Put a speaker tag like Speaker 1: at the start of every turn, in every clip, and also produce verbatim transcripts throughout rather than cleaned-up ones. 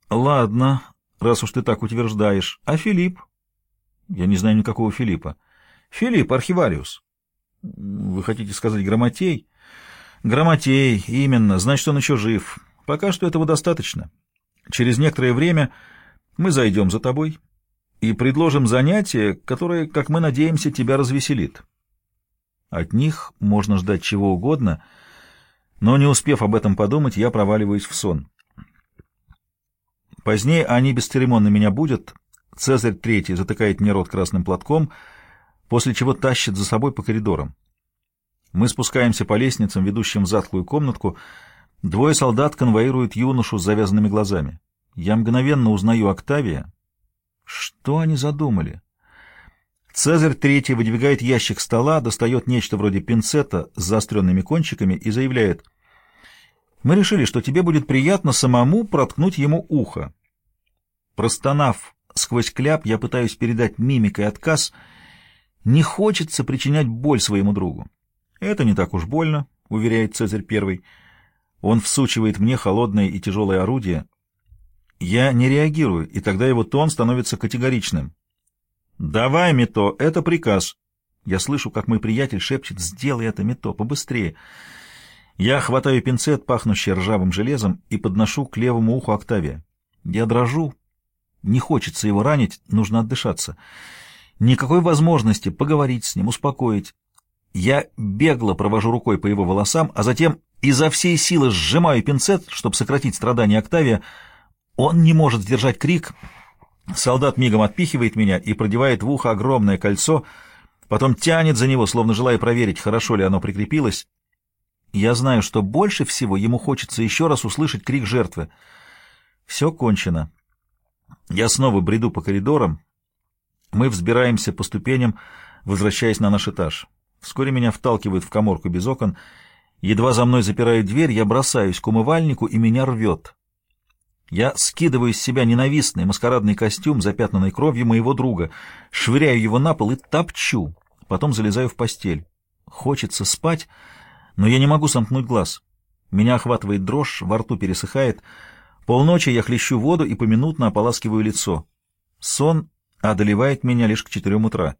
Speaker 1: Ладно, раз уж ты так утверждаешь. А Филипп? Я не знаю никакого Филиппа. Филипп, архивариус. Вы хотите сказать Грамотей? Грамотей, именно. Значит, он еще жив. Пока что этого достаточно. Через некоторое время мы зайдем за тобой и предложим занятие, которое, как мы надеемся, тебя развеселит. От них можно ждать чего угодно, но, не успев об этом подумать, я проваливаюсь в сон. Позднее они бесцеремонно меня будят. Цезарь Третий затыкает мне рот красным платком, после чего тащит за собой по коридорам. Мы спускаемся по лестницам, ведущим в затхлую комнатку. Двое солдат конвоируют юношу с завязанными глазами. Я мгновенно узнаю Октавия. Что они задумали? Цезарь Третий выдвигает ящик стола, достает нечто вроде пинцета с заостренными кончиками и заявляет: «Мы решили, что тебе будет приятно самому проткнуть ему ухо». Простонав сквозь кляп, я пытаюсь передать мимикой отказ. Не хочется причинять боль своему другу. «Это не так уж больно», — уверяет Цезарь Первый. Он всучивает мне холодное и тяжелое орудие. Я не реагирую, и тогда его тон становится категоричным. «Давай, Мито, это приказ». Я слышу, как мой приятель шепчет: «Сделай это, Мито, побыстрее». Я хватаю пинцет, пахнущий ржавым железом, и подношу к левому уху Октавия. Я дрожу. Не хочется его ранить, нужно отдышаться. Никакой возможности поговорить с ним, успокоить. Я бегло провожу рукой по его волосам, а затем изо всей силы сжимаю пинцет, чтобы сократить страдания Октавия. Он не может сдержать крик. Солдат мигом отпихивает меня и продевает в ухо огромное кольцо, потом тянет за него, словно желая проверить, хорошо ли оно прикрепилось. Я знаю, что больше всего ему хочется еще раз услышать крик жертвы. Все кончено. Я снова бреду по коридорам. Мы взбираемся по ступеням, возвращаясь на наш этаж. Вскоре меня вталкивают в каморку без окон. Едва за мной запирают дверь, я бросаюсь к умывальнику, и меня рвет. Я скидываю с себя ненавистный маскарадный костюм, запятнанный кровью моего друга, швыряю его на пол и топчу, потом залезаю в постель. Хочется спать, но я не могу сомкнуть глаз. Меня охватывает дрожь, во рту пересыхает. Полночи я хлещу воду и поминутно ополаскиваю лицо. Сон одолевает меня лишь к четырем утра.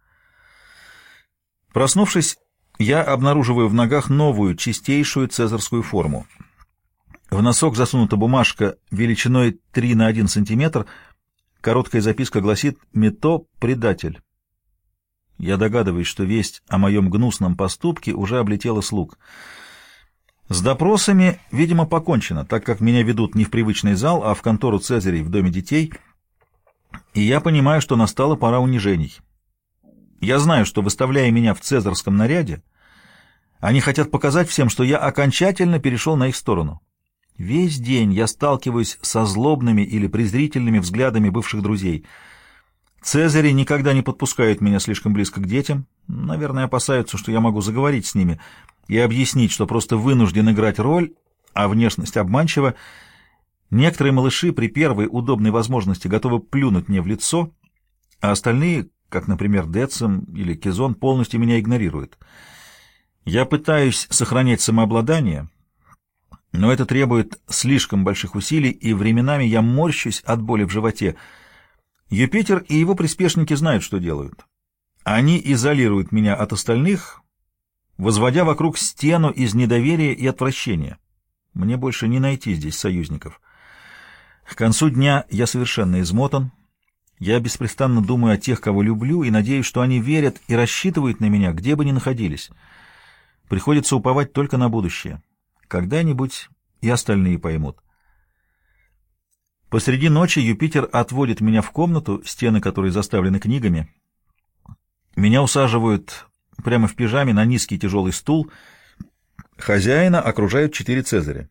Speaker 1: Проснувшись, я обнаруживаю в ногах новую, чистейшую цезарскую форму. В носок засунута бумажка величиной три на один сантиметр. Короткая записка гласит: «Мито — предатель». Я догадываюсь, что весть о моем гнусном поступке уже облетела слуг. С допросами, видимо, покончено, так как меня ведут не в привычный зал, а в контору Цезарей в доме детей, и я понимаю, что настала пора унижений. Я знаю, что, выставляя меня в цезарском наряде, они хотят показать всем, что я окончательно перешел на их сторону. Весь день я сталкиваюсь со злобными или презрительными взглядами бывших друзей. Цезари никогда не подпускают меня слишком близко к детям, наверное, опасаются, что я могу заговорить с ними и объяснить, что просто вынужден играть роль, а внешность обманчива. Некоторые малыши при первой удобной возможности готовы плюнуть мне в лицо, а остальные, как, например, Децим или Кизон, полностью меня игнорируют. Я пытаюсь сохранять самообладание, но это требует слишком больших усилий, и временами я морщусь от боли в животе. Юпитер и его приспешники знают, что делают. Они изолируют меня от остальных, возводя вокруг стену из недоверия и отвращения. Мне больше не найти здесь союзников. К концу дня я совершенно измотан. Я беспрестанно думаю о тех, кого люблю, и надеюсь, что они верят и рассчитывают на меня, где бы ни находились. Приходится уповать только на будущее. Когда-нибудь и остальные поймут. Посреди ночи Юпитер отводит меня в комнату, стены которой заставлены книгами. Меня усаживают прямо в пижаме на низкий тяжелый стул. Хозяина окружают четыре цезаря.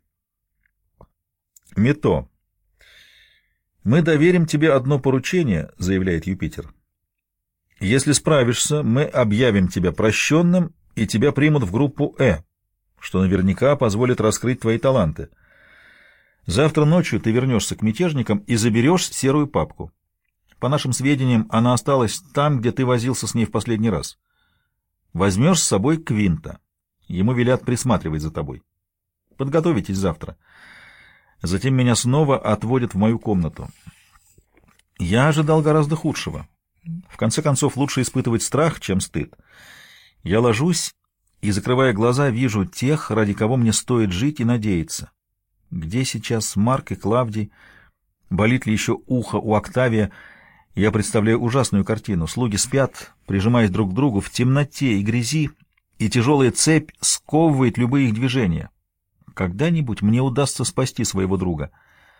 Speaker 1: «Мито, мы доверим тебе одно поручение», — заявляет Юпитер. «Если справишься, мы объявим тебя прощенным, и тебя примут в группу «Э», что наверняка позволит раскрыть твои таланты. Завтра ночью ты вернешься к мятежникам и заберешь серую папку. По нашим сведениям, она осталась там, где ты возился с ней в последний раз. Возьмешь с собой Квинта. Ему велят присматривать за тобой. Подготовитесь завтра. Затем меня снова отводят в мою комнату. Я ожидал гораздо худшего. В конце концов, лучше испытывать страх, чем стыд. Я ложусь и, закрывая глаза, вижу тех, ради кого мне стоит жить и надеяться. Где сейчас Марк и Клавдий? Болит ли еще ухо у Октавия? Я представляю ужасную картину. Слуги спят, прижимаясь друг к другу в темноте и грязи, и тяжелая цепь сковывает любые их движения. Когда-нибудь мне удастся спасти своего друга.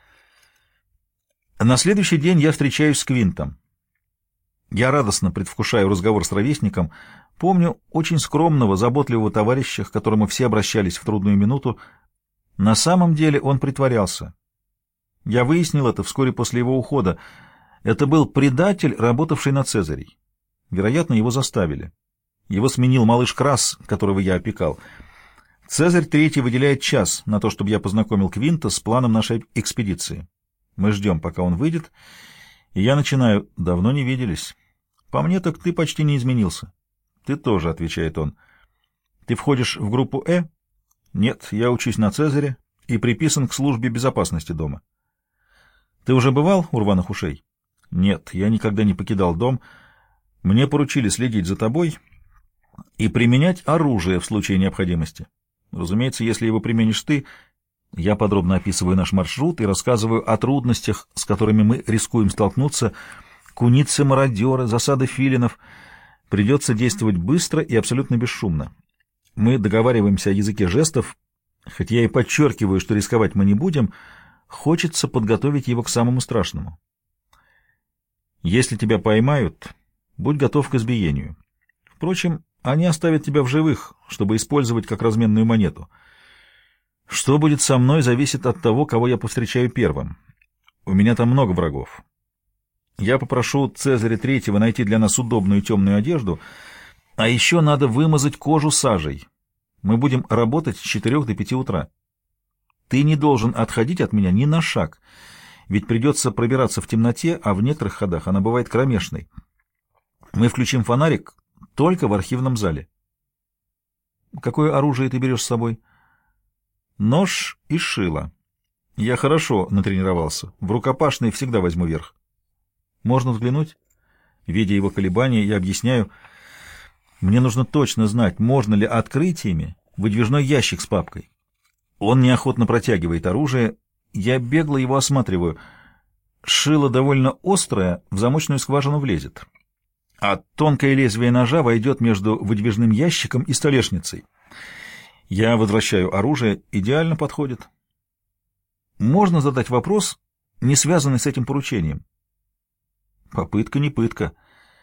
Speaker 1: На следующий день я встречаюсь с Квинтом. Я радостно предвкушаю разговор с ровесником. Помню очень скромного, заботливого товарища, к которому все обращались в трудную минуту. На самом деле он притворялся. Я выяснил это вскоре после его ухода. Это был предатель, работавший на Цезарей. Вероятно, его заставили. Его сменил малыш Крас, которого я опекал. Цезарь Третий выделяет час на то, чтобы я познакомил Квинта с планом нашей экспедиции. Мы ждем, пока он выйдет, и я начинаю. Давно не виделись. По мне, так ты почти не изменился. Ты тоже, — отвечает он. Ты входишь в группу Э? Нет, я учусь на Цезаре и приписан к службе безопасности дома. Ты уже бывал у рваных ушей? Нет, я никогда не покидал дом. Мне поручили следить за тобой и применять оружие в случае необходимости. Разумеется, если его применишь ты. Я подробно описываю наш маршрут и рассказываю о трудностях, с которыми мы рискуем столкнуться. Куницы-мародеры, засады филинов. Придется действовать быстро и абсолютно бесшумно. Мы договариваемся о языке жестов, хоть я и подчеркиваю, что рисковать мы не будем, хочется подготовить его к самому страшному. Если тебя поймают, будь готов к избиению. Впрочем, они оставят тебя в живых, чтобы использовать как разменную монету. Что будет со мной, зависит от того, кого я повстречаю первым. У меня там много врагов. Я попрошу Цезаря Третьего найти для нас удобную темную одежду, а еще надо вымазать кожу сажей. Мы будем работать с четырех до пяти утра. Ты не должен отходить от меня ни на шаг, ведь придется пробираться в темноте, а в некоторых ходах она бывает кромешной. Мы включим фонарик только в архивном зале. Какое оружие ты берешь с собой? Нож и шило. Я хорошо натренировался. В рукопашной всегда возьму верх. Можно взглянуть? Видя его колебания, я объясняю. Мне нужно точно знать, можно ли открытиями выдвижной ящик с папкой. Он неохотно протягивает оружие. Я бегло его осматриваю. Шило довольно острое, в замочную скважину влезет. А тонкое лезвие ножа войдет между выдвижным ящиком и столешницей. Я возвращаю оружие. Идеально подходит. Можно задать вопрос, не связанный с этим поручением? Попытка не пытка.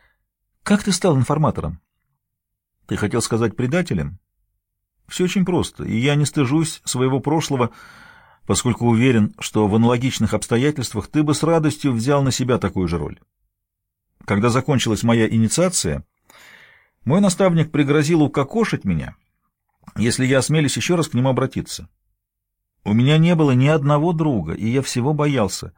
Speaker 1: Как ты стал информатором? Ты хотел сказать предателем? Все очень просто, и я не стыжусь своего прошлого, поскольку уверен, что в аналогичных обстоятельствах ты бы с радостью взял на себя такую же роль. Когда закончилась моя инициация, мой наставник пригрозил укокошить меня, если я осмелюсь еще раз к нему обратиться. У меня не было ни одного друга, и я всего боялся.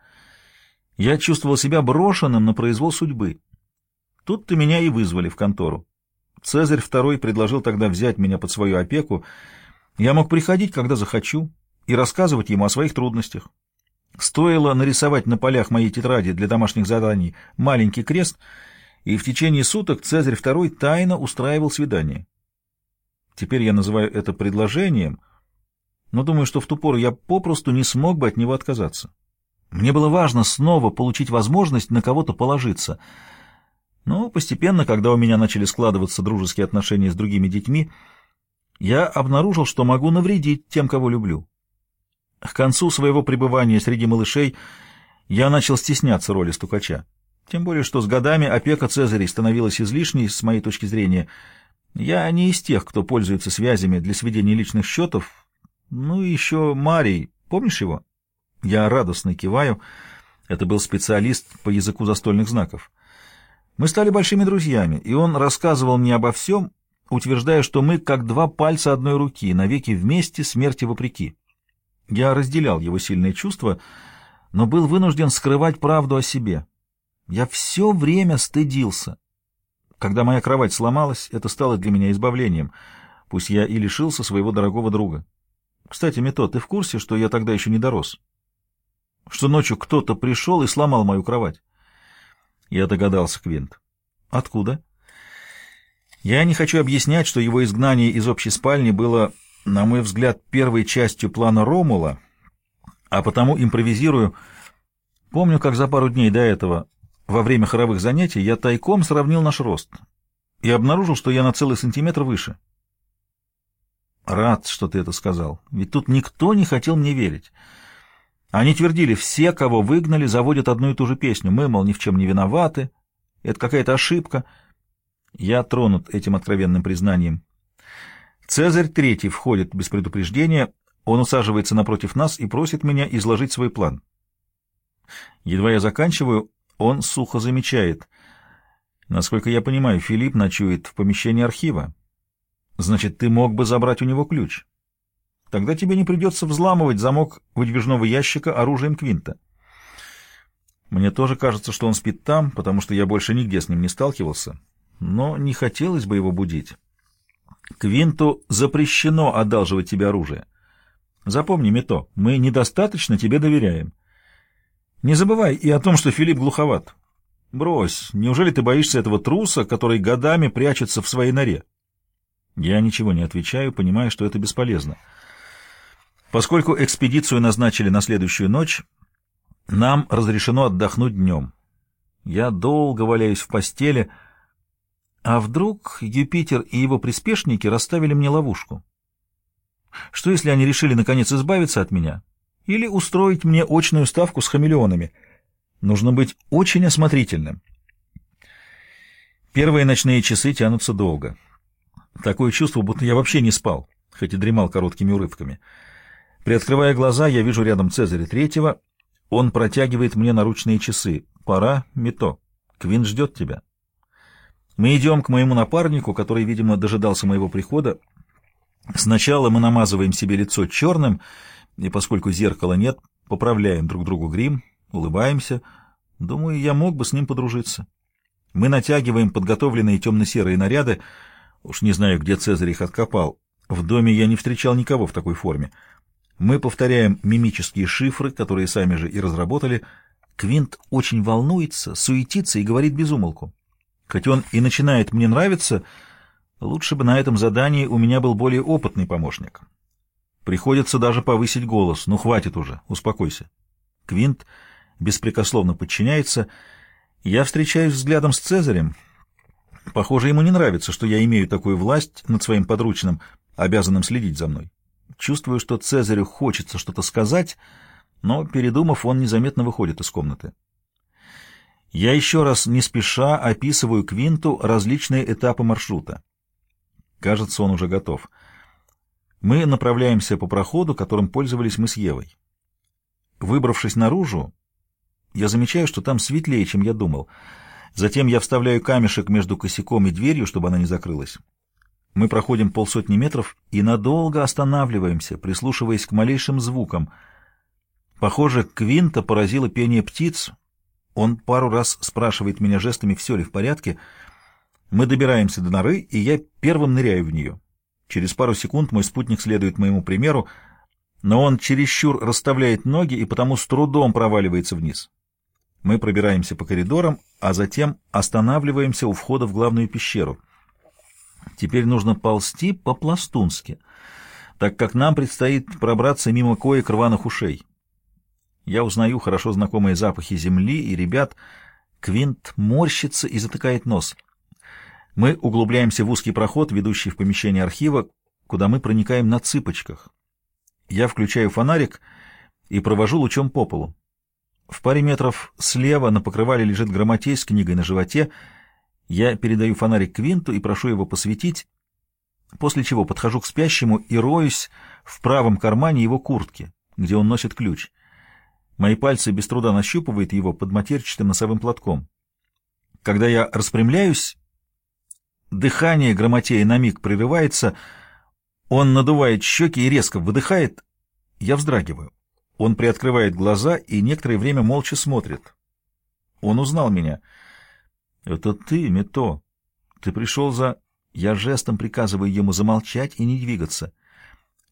Speaker 1: Я чувствовал себя брошенным на произвол судьбы. Тут-то меня и вызвали в контору. Цезарь Второй предложил тогда взять меня под свою опеку. Я мог приходить, когда захочу, и рассказывать ему о своих трудностях. Стоило нарисовать на полях моей тетради для домашних заданий маленький крест, и в течение суток Цезарь Второй тайно устраивал свидание. Теперь я называю это предложением, но думаю, что в ту пору я попросту не смог бы от него отказаться. Мне было важно снова получить возможность на кого-то положиться. Но постепенно, когда у меня начали складываться дружеские отношения с другими детьми, я обнаружил, что могу навредить тем, кого люблю. К концу своего пребывания среди малышей я начал стесняться роли стукача. Тем более, что с годами опека Цезарей становилась излишней, с моей точки зрения. Я не из тех, кто пользуется связями для сведения личных счетов. Ну и еще Марий, помнишь его? Я радостно киваю. Это был специалист по языку застольных знаков. Мы стали большими друзьями, и он рассказывал мне обо всем, утверждая, что мы как два пальца одной руки, навеки вместе, смерти вопреки. Я разделял его сильные чувства, но был вынужден скрывать правду о себе. Я все время стыдился. Когда моя кровать сломалась, это стало для меня избавлением, пусть я и лишился своего дорогого друга. Кстати, Мито, ты в курсе, что я тогда еще не дорос? что ночью кто-то пришел и сломал мою кровать. Я догадался, Квинт. Откуда? Я не хочу объяснять, что его изгнание из общей спальни было, на мой взгляд, первой частью плана Ромула, а потому импровизирую. Помню, как за пару дней до этого, во время хоровых занятий, я тайком сравнил наш рост и обнаружил, что я на целый сантиметр выше. Рад, что ты это сказал, ведь тут никто не хотел мне верить. Они твердили, все, кого выгнали, заводят одну и ту же песню. Мы, мол, ни в чем не виноваты, это какая-то ошибка. Я тронут этим откровенным признанием. Цезарь Третий входит без предупреждения, он усаживается напротив нас и просит меня изложить свой план. Едва я заканчиваю, он сухо замечает. Насколько я понимаю, Филипп ночует в помещении архива. Значит, ты мог бы забрать у него ключ. Тогда тебе не придется взламывать замок выдвижного ящика оружием Квинта. Мне тоже кажется, что он спит там, потому что я больше нигде с ним не сталкивался, но не хотелось бы его будить. Квинту запрещено одалживать тебе оружие. Запомни, Мито, мы недостаточно тебе доверяем. Не забывай и о том, что Филипп глуховат. Брось, неужели ты боишься этого труса, который годами прячется в своей норе? Я ничего не отвечаю, понимая, что это бесполезно. Поскольку экспедицию назначили на следующую ночь, нам разрешено отдохнуть днем. Я долго валяюсь в постели, а вдруг Юпитер и его приспешники расставили мне ловушку? Что если они решили наконец избавиться от меня или устроить мне очную ставку с хамелеонами? Нужно быть очень осмотрительным. Первые ночные часы тянутся долго. Такое чувство, будто я вообще не спал, хоть и дремал короткими урывками. Приоткрывая глаза, я вижу рядом Цезаря Третьего. Он протягивает мне наручные часы. Пора, Мито. Квинт ждет тебя. Мы идем к моему напарнику, который, видимо, дожидался моего прихода. Сначала мы намазываем себе лицо черным, и поскольку зеркала нет, поправляем друг другу грим, улыбаемся. Думаю, я мог бы с ним подружиться. Мы натягиваем подготовленные темно-серые наряды. Уж не знаю, где Цезарь их откопал. В доме я не встречал никого в такой форме. Мы повторяем мимические шифры, которые сами же и разработали. Квинт очень волнуется, суетится и говорит без умолку. Хоть он и начинает мне нравиться, лучше бы на этом задании у меня был более опытный помощник. Приходится даже повысить голос. Ну, хватит уже, успокойся. Квинт беспрекословно подчиняется. Я встречаюсь взглядом с Цезарем. Похоже, ему не нравится, что я имею такую власть над своим подручным, обязанным следить за мной. Чувствую, что Цезарю хочется что-то сказать, но, передумав, он незаметно выходит из комнаты. Я еще раз не спеша описываю Квинту различные этапы маршрута. Кажется, он уже готов. Мы направляемся по проходу, которым пользовались мы с Евой. Выбравшись наружу, я замечаю, что там светлее, чем я думал. Затем я вставляю камешек между косяком и дверью, чтобы она не закрылась. Мы проходим полсотни метров и надолго останавливаемся, прислушиваясь к малейшим звукам. Похоже, Квинта поразило пение птиц. Он пару раз спрашивает меня жестами, все ли в порядке. Мы добираемся до норы, и я первым ныряю в нее. Через пару секунд мой спутник следует моему примеру, но он чересчур расставляет ноги и потому с трудом проваливается вниз. Мы пробираемся по коридорам, а затем останавливаемся у входа в главную пещеру. Теперь нужно ползти по-пластунски, так как нам предстоит пробраться мимо коек рваных ушей. Я узнаю хорошо знакомые запахи земли и ребят. Квинт морщится и затыкает нос. Мы углубляемся в узкий проход, ведущий в помещение архива, куда мы проникаем на цыпочках. Я включаю фонарик и провожу лучом по полу. В паре метров слева на покрывале лежит грамотей с книгой на животе. Я передаю фонарик Квинту и прошу его посветить, после чего подхожу к спящему и роюсь в правом кармане его куртки, где он носит ключ. Мои пальцы без труда нащупывают его под матерчатым носовым платком. Когда я распрямляюсь, дыхание Грамотея на миг прерывается, он надувает щеки и резко выдыхает. Я вздрагиваю. Он приоткрывает глаза и некоторое время молча смотрит. Он узнал меня. «Это ты, Мито. Ты пришел за...» Я жестом приказываю ему замолчать и не двигаться.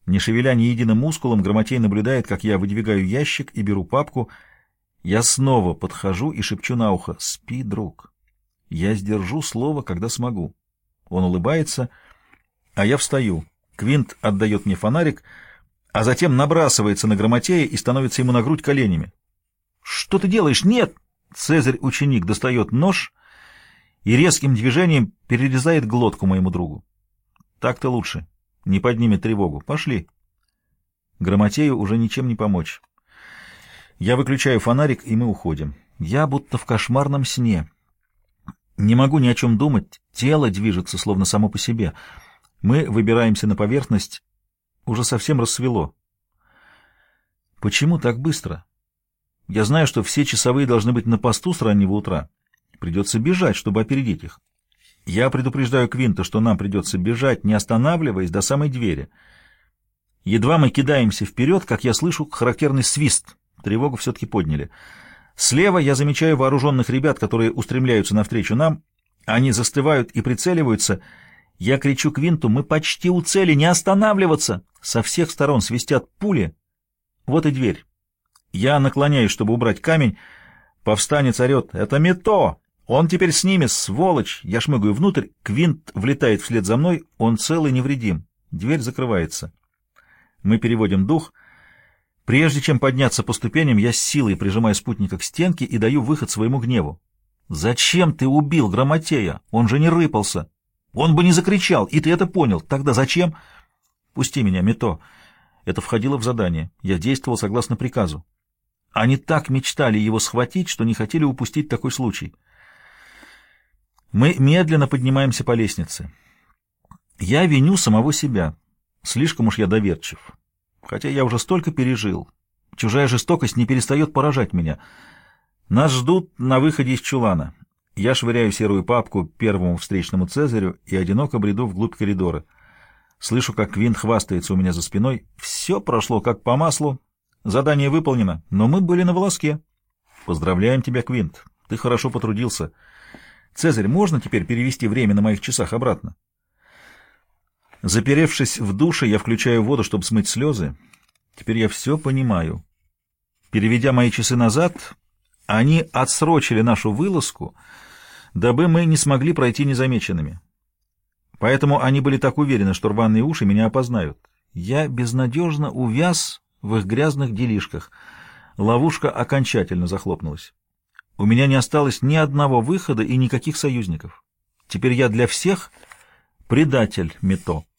Speaker 1: Не шевеля ни единым мускулом, Грамотей наблюдает, как я выдвигаю ящик и беру папку. Я снова подхожу и шепчу на ухо: «Спи, друг. Я сдержу слово, когда смогу». Он улыбается, а я встаю. Квинт отдает мне фонарик, а затем набрасывается на Грамотея и становится ему на грудь коленями. «Что ты делаешь? Нет!» Цезарь-ученик достает нож и резким движением перерезает глотку моему другу. «Так-то лучше. Не поднимет тревогу. Пошли». Грамотею уже ничем не помочь. Я выключаю фонарик, и мы уходим. Я будто в кошмарном сне. Не могу ни о чем думать, тело движется словно само по себе. Мы выбираемся на поверхность. Уже совсем рассвело. Почему так быстро? Я знаю, что все часовые должны быть на посту с раннего утра. Придется бежать, чтобы опередить их. Я предупреждаю Квинта, что нам придется бежать, не останавливаясь, до самой двери. Едва мы кидаемся вперед, как я слышу характерный свист. Тревогу все-таки подняли. Слева я замечаю вооруженных ребят, которые устремляются навстречу нам. Они застывают и прицеливаются. Я кричу Квинту: «Мы почти у цели, не останавливаться!» Со всех сторон свистят пули. Вот и дверь. Я наклоняюсь, чтобы убрать камень. Повстанец орет: «Это Мито! Он теперь с ними, сволочь!» Я шмыгаю внутрь. Квинт влетает вслед за мной. Он цел и невредим. Дверь закрывается. Мы переводим дух. Прежде чем подняться по ступеням, я с силой прижимаю спутника к стенке и даю выход своему гневу. «Зачем ты убил Грамотея? Он же не рыпался. Он бы не закричал, и ты это понял. Тогда зачем?» «Пусти меня, Мито». Это входило в задание. Я действовал согласно приказу. Они так мечтали его схватить, что не хотели упустить такой случай. Мы медленно поднимаемся по лестнице. Я виню самого себя. Слишком уж я доверчив. Хотя я уже столько пережил. Чужая жестокость не перестает поражать меня. Нас ждут на выходе из чулана. Я швыряю серую папку первому встречному Цезарю и одиноко бреду вглубь коридора. Слышу, как Квинт хвастается у меня за спиной. Все прошло как по маслу. Задание выполнено, но мы были на волоске. Поздравляем тебя, Квинт. Ты хорошо потрудился. Цезарь, можно теперь перевести время на моих часах обратно? Заперевшись в душе, я включаю воду, чтобы смыть слезы. Теперь я все понимаю. Переведя мои часы назад, они отсрочили нашу вылазку, дабы мы не смогли пройти незамеченными. Поэтому они были так уверены, что рваные уши меня опознают. Я безнадежно увяз в их грязных делишках. Ловушка окончательно захлопнулась. У меня не осталось ни одного выхода и никаких союзников. Теперь я для всех предатель Мито.